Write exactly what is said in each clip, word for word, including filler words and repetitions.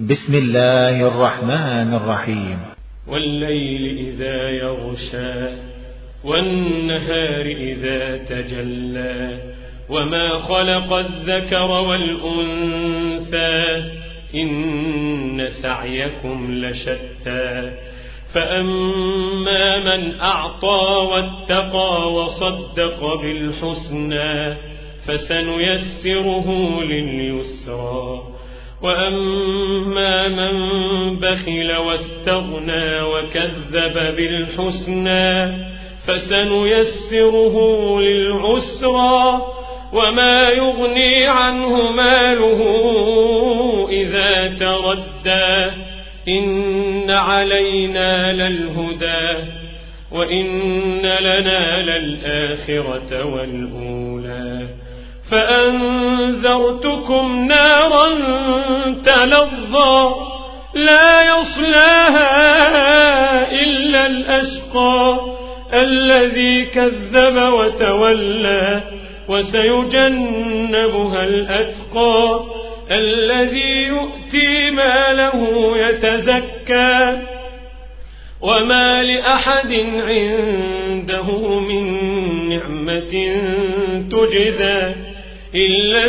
بسم الله الرحمن الرحيم. والليل إذا يغشى والنهار إذا تجلى وما خلق الذكر والأنثى إن سعيكم لشتى فأما من أعطى واتقى وصدق بالحسنى فسنيسره لليسرى وأما من بخل واستغنى وكذب بالحسنى فسنيسره للعسرى وما يغني عنه ماله إذا تردى إن علينا للهدى وإن لنا للآخرة والأولى فأنذرتكم نارا تلظى لا يصلاها إلا الأشقى الذي كذب وتولى وسيجنبها الأتقى الذي يؤتي ماله يتزكى وما لأحد عنده من نعمة تجزى إلا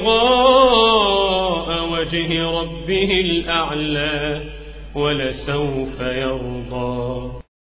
ابتغاء وجه ربه الأعلى ولسوف يرضى.